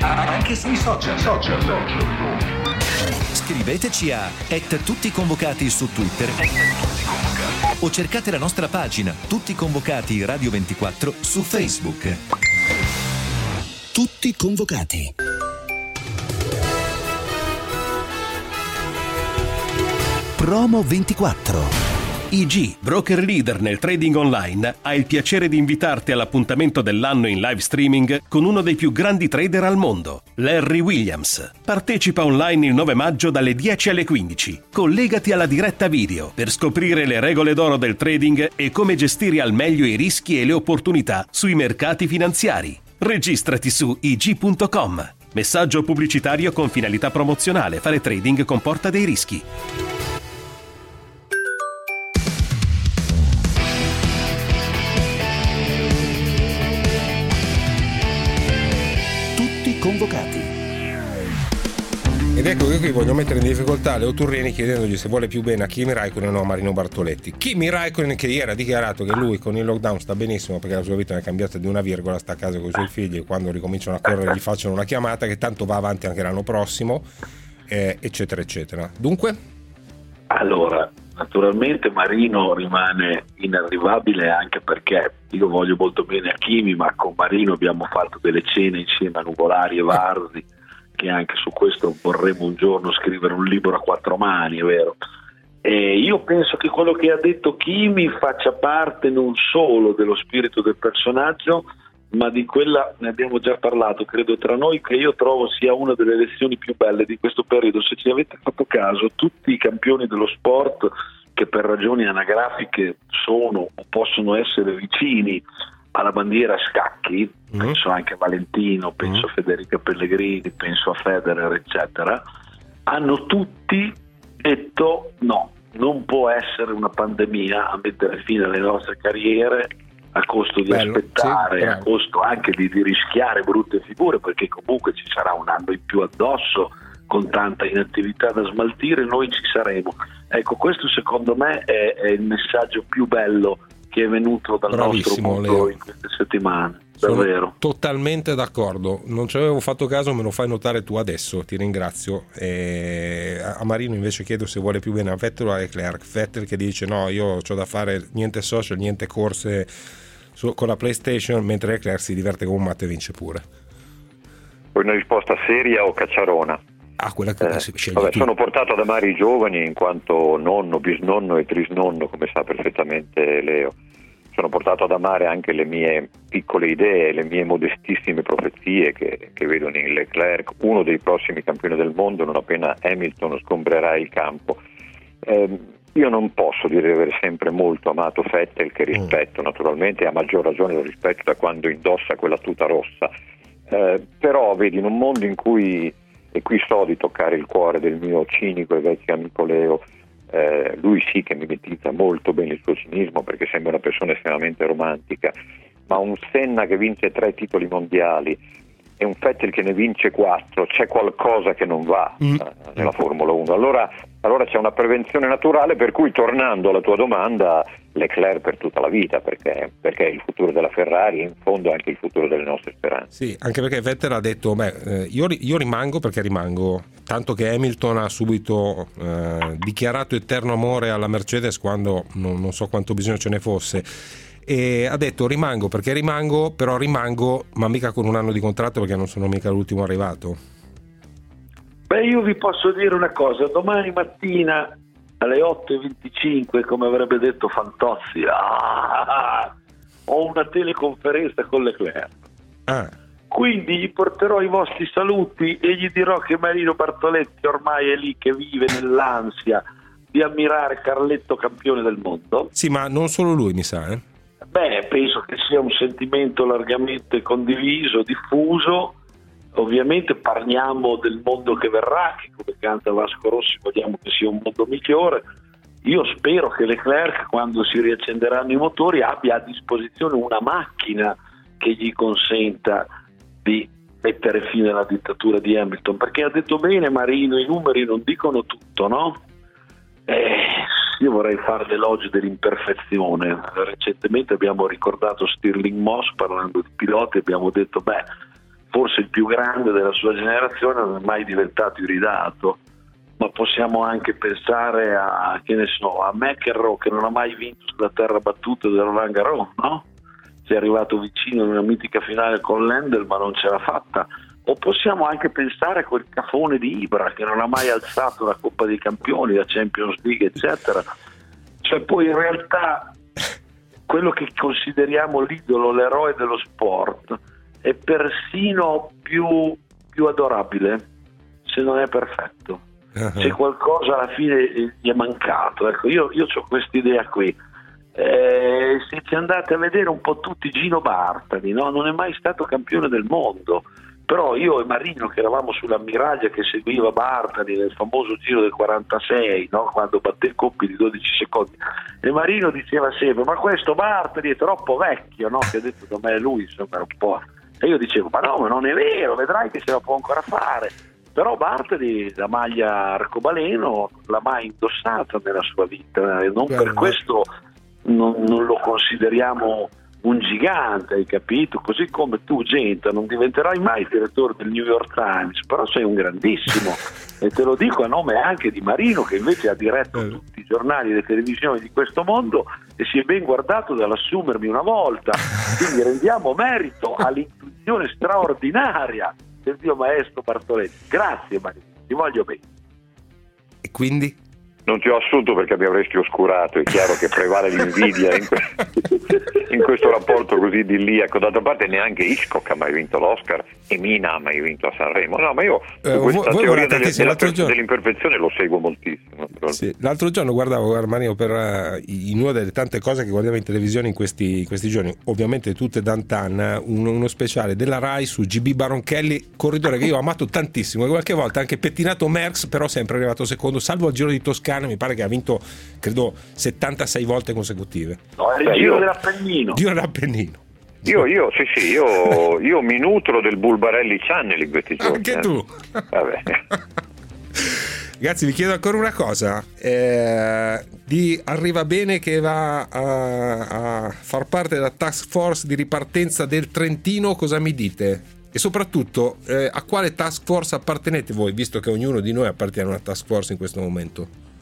Scriveteci a @tutticonvocati su Twitter o cercate la nostra pagina Tutti Convocati Radio 24 su Facebook. Tutti convocati. Promo 24. IG, broker leader nel trading online, ha il piacere di invitarti all'appuntamento dell'anno in live streaming con uno dei più grandi trader al mondo, Larry Williams. Partecipa online il 9 maggio dalle 10 alle 15. Collegati alla diretta video per scoprire le regole d'oro del trading e come gestire al meglio i rischi e le opportunità sui mercati finanziari. Registrati su ig.com. Messaggio pubblicitario con finalità promozionale. Fare trading comporta dei rischi. Convocati. Ed ecco che qui voglio mettere in difficoltà Leo Turrini chiedendogli se vuole più bene a Kimi Räikkönen o a Marino Bartoletti. Kimi Räikkönen, che ieri ha dichiarato che lui con il lockdown sta benissimo perché la sua vita non è cambiata di una virgola, sta a casa con i suoi figli e quando ricominciano a correre gli facciano una chiamata, che tanto va avanti anche l'anno prossimo, eccetera eccetera. Dunque? Allora, naturalmente Marino rimane inarrivabile, anche perché io voglio molto bene a Kimi, ma con Marino abbiamo fatto delle cene insieme a Nuvolari e Varzi, che anche su questo vorremmo un giorno scrivere un libro a 4 mani, è vero. E io penso che quello che ha detto Kimi faccia parte non solo dello spirito del personaggio, ma di quella, ne abbiamo già parlato credo tra noi, che io trovo sia una delle lezioni più belle di questo periodo. Se ci avete fatto caso, tutti i campioni dello sport che per ragioni anagrafiche sono o possono essere vicini alla bandiera a scacchi, penso anche a Valentino, penso a Federica Pellegrini, penso a Federer eccetera, hanno tutti detto no, non può essere una pandemia a mettere fine alle nostre carriere a costo di aspettare, sì, a costo anche di rischiare brutte figure, perché comunque ci sarà un anno in più addosso con tanta inattività da smaltire, noi ci saremo. Ecco, questo secondo me è il messaggio più bello che è venuto dal nostro mondo, Leo, in queste settimane. Davvero. Sono totalmente d'accordo, non ci avevo fatto caso, me lo fai notare tu adesso, ti ringrazio. A Marino invece chiedo se vuole più bene a Vettel o a Leclerc. Vettel che dice no, io ho da fare niente social, niente corse con la PlayStation, mentre Leclerc si diverte come un matto e vince pure. Poi una risposta seria o cacciarona? Quella che si sceglie tu. Sono portato ad amare i giovani in quanto nonno, bisnonno e trisnonno, come sa perfettamente Leo. Sono portato ad amare anche le mie piccole idee, le mie modestissime profezie che vedono in Leclerc uno dei prossimi campioni del mondo non appena Hamilton sgombrerà il campo. Io non posso dire di aver sempre molto amato Vettel, che rispetto naturalmente, a maggior ragione lo rispetto da quando indossa quella tuta rossa, però vedi, in un mondo in cui, e qui so di toccare il cuore del mio cinico e vecchio amico Leo, lui sì che mimetizza molto bene il suo cinismo perché sembra una persona estremamente romantica, ma un Senna che vince 3 titoli mondiali e un Vettel che ne vince 4, c'è qualcosa che non va nella Formula 1. Allora c'è una prevenzione naturale, per cui, tornando alla tua domanda, Leclerc per tutta la vita, perché è il futuro della Ferrari e in fondo anche il futuro delle nostre speranze. Sì, anche perché Vettel ha detto io rimango perché rimango, tanto che Hamilton ha subito dichiarato eterno amore alla Mercedes quando non so quanto bisogno ce ne fosse, e ha detto rimango perché rimango, però rimango ma mica con un anno di contratto perché non sono mica l'ultimo arrivato. Beh, io vi posso dire una cosa, domani mattina alle 8:25, come avrebbe detto Fantozzi, ho una teleconferenza con Leclerc. Quindi gli porterò i vostri saluti e gli dirò che Marino Bartoletti ormai è lì che vive nell'ansia di ammirare Carletto campione del mondo. Sì, ma non solo lui, mi sa, Beh, penso che sia un sentimento largamente condiviso, diffuso. Ovviamente parliamo del mondo che verrà, che come canta Vasco Rossi vogliamo che sia un mondo migliore. Io spero che Leclerc, quando si riaccenderanno i motori, abbia a disposizione una macchina che gli consenta di mettere fine alla dittatura di Hamilton, perché ha detto bene Marino, i numeri non dicono tutto, no? Io vorrei fare l'elogio dell'imperfezione. Recentemente abbiamo ricordato Stirling Moss parlando di piloti, abbiamo detto forse il più grande della sua generazione non è mai diventato iridato, ma possiamo anche pensare a McEnroe, che non ha mai vinto sulla terra battuta del Roland Garros, no? Si è arrivato vicino in una mitica finale con Lendl ma non ce l'ha fatta, o possiamo anche pensare a quel cafone di Ibra che non ha mai alzato la Coppa dei Campioni, la Champions League, eccetera. Cioè poi in realtà quello che consideriamo l'idolo, l'eroe dello sport, è persino più adorabile se non è perfetto. C'è qualcosa alla fine gli è mancato. Ecco, io ho questa idea qui. Se ci andate a vedere un po' tutti, Gino Bartali, no? Non è mai stato campione del mondo, però io e Marino, che eravamo sull'ammiraglia che seguiva Bartali nel famoso giro del 46, no? Quando batté Coppi di 12 secondi, e Marino diceva sempre: ma questo Bartali è troppo vecchio, no? Che ha detto da me lui, insomma, era un po', e io dicevo: ma no, ma non è vero, vedrai che ce la può ancora fare. Però Bartali la maglia arcobaleno l'ha mai indossata nella sua vita, e non per questo non lo consideriamo un gigante, hai capito? Così come tu, Genta, non diventerai mai il direttore del New York Times, però sei un grandissimo, e te lo dico a nome anche di Marino, che invece ha diretto tutti i giornali e le televisioni di questo mondo e si è ben guardato dall'assumermi una volta, quindi rendiamo merito all'intuizione straordinaria del Dio maestro Bartoletti. Grazie Marino, ti voglio bene. E quindi? Non ti ho assunto perché mi avresti oscurato, è chiaro che prevale l'invidia in questo rapporto così idilliaco. D'altra parte neanche Hitchcock ha mai vinto l'Oscar e Mina ha mai vinto a Sanremo. No, ma io questa teoria dell'imperfezione lo seguo moltissimo. Sì, l'altro giorno guardavo Armanio per in una delle tante cose che guardiamo in televisione in questi giorni, ovviamente tutte d'antan, uno speciale della Rai su GB Baronchelli, corridore che io ho amato tantissimo, e qualche volta anche pettinato Merckx, però sempre arrivato secondo, salvo al Giro di Toscana. Mi pare che ha vinto, credo, 76 volte consecutive. No, è il Giro dell'Appennino. Giro dell'Appennino. Io mi nutro del Bulbarelli Channel in questi giorni. Anche tu. Vabbè. Ragazzi, vi chiedo ancora una cosa. Di Arriva Bene, che va a far parte della task force di ripartenza del Trentino, cosa mi dite? E soprattutto a quale task force appartenete voi, visto che ognuno di noi appartiene a una task force in questo momento?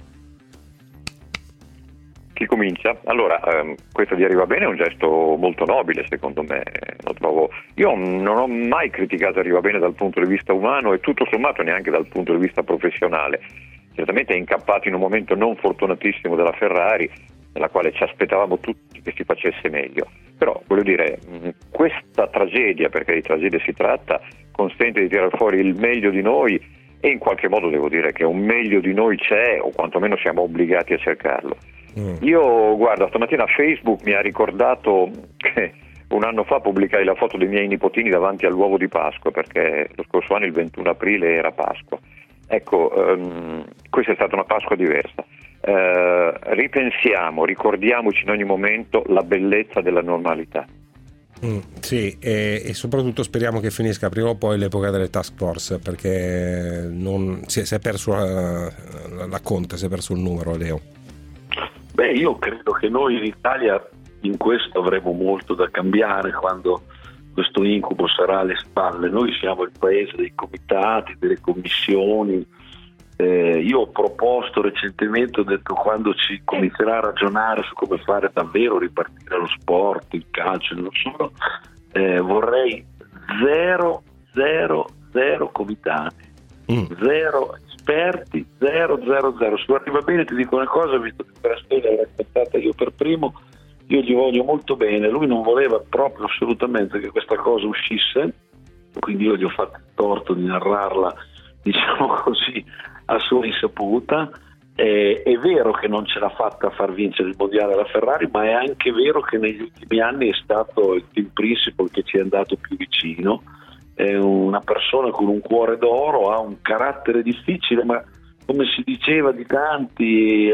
Chi comincia? Allora, questo di Arriva Bene è un gesto molto nobile, secondo me, lo trovo. Io non ho mai criticato Arriva Bene dal punto di vista umano e tutto sommato neanche dal punto di vista professionale. Certamente è incappato in un momento non fortunatissimo della Ferrari, nella quale ci aspettavamo tutti che si facesse meglio. Però, voglio dire, questa tragedia, perché di tragedia si tratta, consente di tirare fuori il meglio di noi, e in qualche modo devo dire che un meglio di noi c'è, o quantomeno siamo obbligati a cercarlo. Io, guarda, stamattina Facebook mi ha ricordato che un anno fa pubblicai la foto dei miei nipotini davanti all'uovo di Pasqua, perché lo scorso anno il 21 aprile era Pasqua. Ecco, questa è stata una Pasqua diversa. Ripensiamo, ricordiamoci in ogni momento la bellezza della normalità. Sì, e soprattutto speriamo che finisca prima o poi l'epoca delle task force, perché si è perso la conta, si è perso il numero, Leo. Beh, io credo che noi in Italia in questo avremo molto da cambiare quando questo incubo sarà alle spalle. Noi siamo il paese dei comitati, delle commissioni. Io ho proposto recentemente, ho detto, quando ci comincerà a ragionare su come fare davvero ripartire lo sport, il calcio, non solo, vorrei zero comitati, zero esperti, zero. Su Arriva Bene ti dico una cosa, visto che per la storia l'ho raccontata io per primo, io gli voglio molto bene, lui non voleva proprio assolutamente che questa cosa uscisse, quindi io gli ho fatto il torto di narrarla, diciamo così, a sua insaputa. È vero che non ce l'ha fatta a far vincere il mondiale alla Ferrari, ma è anche vero che negli ultimi anni è stato il team principal che ci è andato più vicino. È una persona con un cuore d'oro, ha un carattere difficile, ma come si diceva di tanti,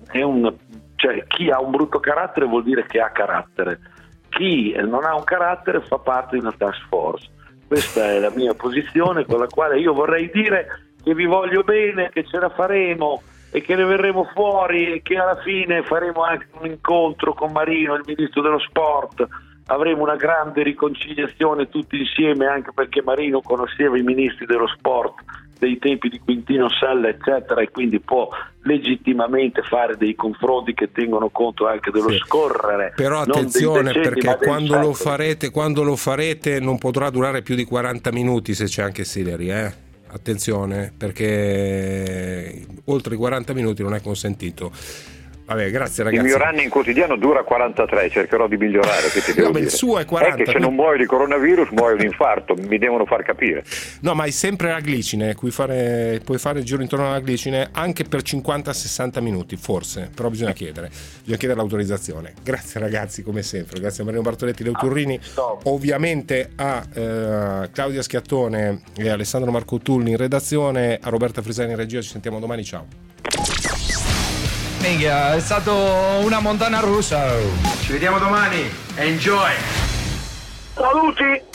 cioè chi ha un brutto carattere vuol dire che ha carattere, chi non ha un carattere fa parte di una task force. Questa è la mia posizione, con la quale io vorrei dire che vi voglio bene, che ce la faremo e che ne verremo fuori, e che alla fine faremo anche un incontro con Marino, il ministro dello sport, avremo una grande riconciliazione tutti insieme, anche perché Marino conosceva i ministri dello sport dei tempi di Quintino Sella eccetera, e quindi può legittimamente fare dei confronti che tengono conto anche dello scorrere. Però attenzione, perché quando lo farete non potrà durare più di 40 minuti se c'è anche Sillery, attenzione, perché oltre i 40 minuti non è consentito. Vabbè, grazie ragazzi. Il mio running quotidiano dura 43, cercherò di migliorare. Che ti devo dire? Il suo è 40. È che se non muoio di coronavirus muoio di infarto, mi devono far capire. No, ma hai sempre la glicine, puoi fare il giro intorno alla glicine anche per 50-60 minuti, forse, però bisogna chiedere l'autorizzazione. Grazie ragazzi, come sempre, grazie a Marino Bartoletti, Leo Turrini, ovviamente a Claudia Schiattone e Alessandro Marco Tulli in redazione, a Roberta Frisani in regia. Ci sentiamo domani, ciao. Minchia, è stato una montagna russa. Ci vediamo domani. Enjoy. Saluti.